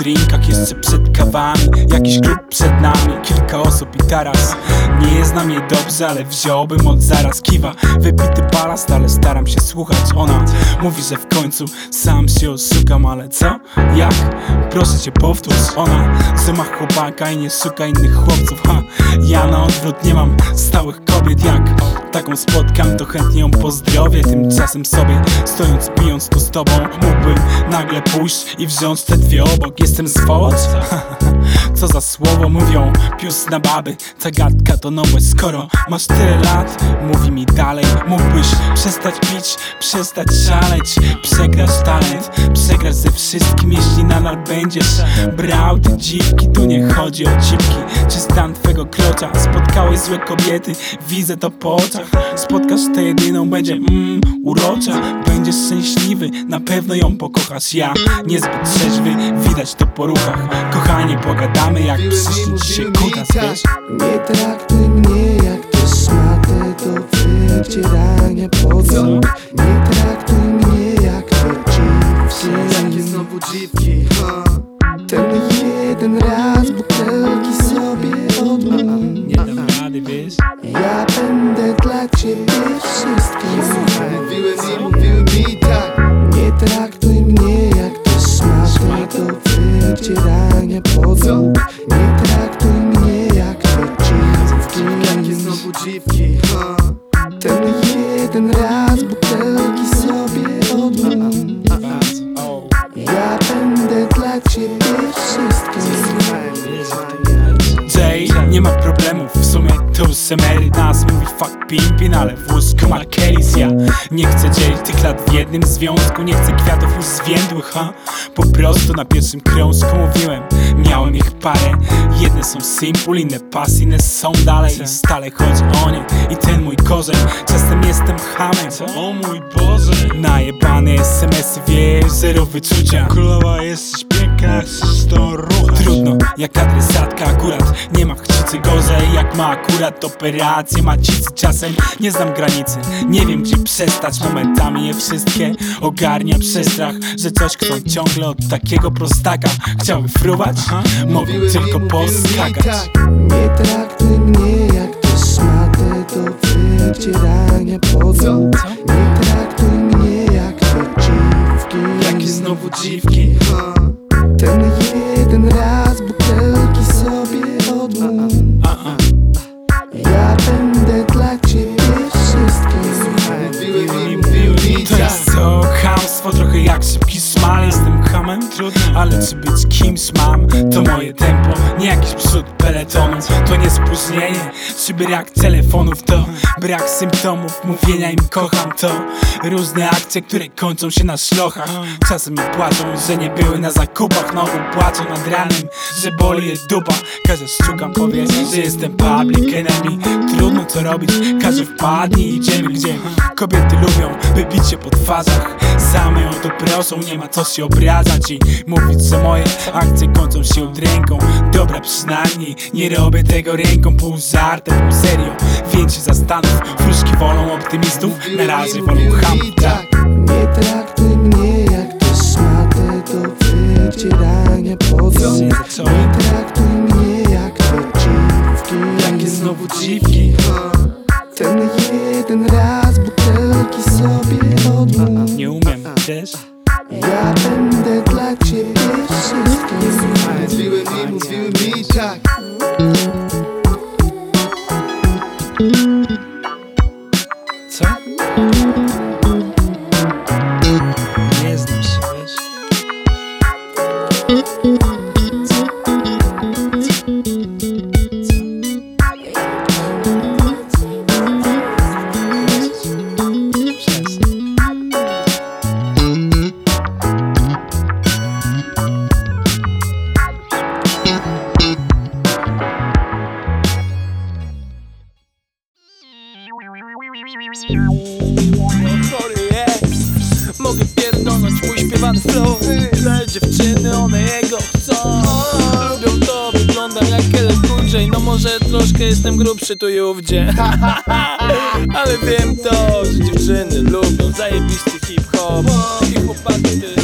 drinkach, jeszcze przed kawami. Jakiś klub przed nami, kilka osób i taras. Nie znam jej dobrze, ale wziąłbym od zaraz. Kiwa, wypity balast, ale staram się słuchać. Ona mówi, że w końcu sam się oszukam, ale co? Jak? Proszę cię powtórz. Ona, że ma chłopaka i nie szuka innych chłopców. Ja na odwrót nie mam stałych kobiet. Jak taką spotkam, to chętnie ją pozdrowię. Tymczasem sobie, stojąc, pijąc tu z tobą, mógłbym nagle pójść i wziąć te dwie obok. Jestem zwołacz? Co za słowo mówią pius na baby. Ta gadka to nowość, skoro masz tyle lat. Mówi mi dalej, mógłbyś przestać pić, przestać szaleć, przegrać talent, przegrać ze wszystkim, jeśli nadal będziesz brał te dziwki. Tu nie chodzi o cipki, czy stan twego krocza. Spotkałeś złe kobiety, widzę to po oczach. Spotkasz tę jedyną, będzie urocza. Będziesz szczęśliwy, na pewno ją pokochasz. Ja niezbyt trzeźwy, widać to po ruchach. Kochanie, pogadamy, jak przyszli dzisiaj kutas, wiesz? Nie traktuj mnie jak te szmatę do wycierania podłóg. Nie traktuj mnie jak te dziwki. Jakie znowu dziwki? Ten jeden raz butelki sobie odmów. Nie dam rady, wiesz? Ja będę dla ciebie wszystkim. Mówiły mi tak. Nie traktuj mnie jak te szmatę do wycierania podłóg. Nie traktuj mnie jak te dziwki. Jakie znowu dziwki? Ten jeden raz butelki sobie odmów. Ja będę dla ciebie wszystkim. Jay, nie ma problemów, w sumie to już Emery nas mówi fuck pimpin, ale w łóżku ma Kellys. Ja nie chcę dzielić tych lat w jednym związku, nie chcę kwiatów już zwiędłych, po prostu na pierwszym krążku mówiłem, miałem ich parę. Jedne są simple, inne pass, inne są dalej. I stale chodzi o nie i ten mój korzeń. Czasem jestem hamem, o mój Boże. Najebane SMS-y, wiesz, zero wyczucia. Królowa, jesteś piękna, chcesz z tą ruchać. Trudno, jak adresatka akurat nie ma w chcicy gorzej. Jak ma akurat operację macicy. Czasem nie znam granicy, nie wiem gdzie przestać. Momentami je wszystkie ogarnia przestrach, że coś chcą ciągle od takiego prostaka. Chciały fruwać, mogą tylko poskakać. Nie traktuj mnie jak te szmatę do wycierania podłóg. Nie traktuj mnie jak te dziwki. Jakie znowu dziwki? Ten jeden raz butelki sobie odmów. Ja będę dla ciebie wszystkim. To jest to chamstwo, trochę jak szybki szmal. Jestem hamem, trudno, ale czy być kimś mam? To moje tempo, nie jakiś przód peletonu. To nie spóźnienie, czy brak telefonów. To brak symptomów mówienia im kocham. To różne akcje, które kończą się na szlochach. Czasem mi płaczą, że nie były na zakupach. Na ogół płaczą nad ranem, że boli je dupa. Każe szczukam, powie, że jestem public enemy. Trudno co robić, każe wpadnij, idziemy gdzie kobiety lubią, by bić się po twarzach. Same o to proszą, nie ma co się obrażać i mówić, że moje akcje kończą się udręką. Dobra, przynajmniej nie robię tego ręką. Pół żartem, pół serio, więc się zastanów. Wróżki wolą optymistów, na razie wolą chamów. Nie traktuj mnie jak te szmatę do wycierania podłóg. Nie traktuj mnie jak te dziwki. Jakie znowu dziwki? Ten jeden raz butelki sobie odmów. Nie umiem, wiesz? Ja będę dla ciebie wszystkim. Mówiły mi tak. Co? Nie znam się, wiesz? Chory jest, mogę pierdolnąć mój śpiewany flow. Te dziewczyny, one jego chcą. Lubią to, wyglądam jak Kelly Kurczej. No może troszkę jestem grubszy tu i ówdzie. Ale wiem to, że dziewczyny lubią zajebisty hip-hop. I chłopaki też.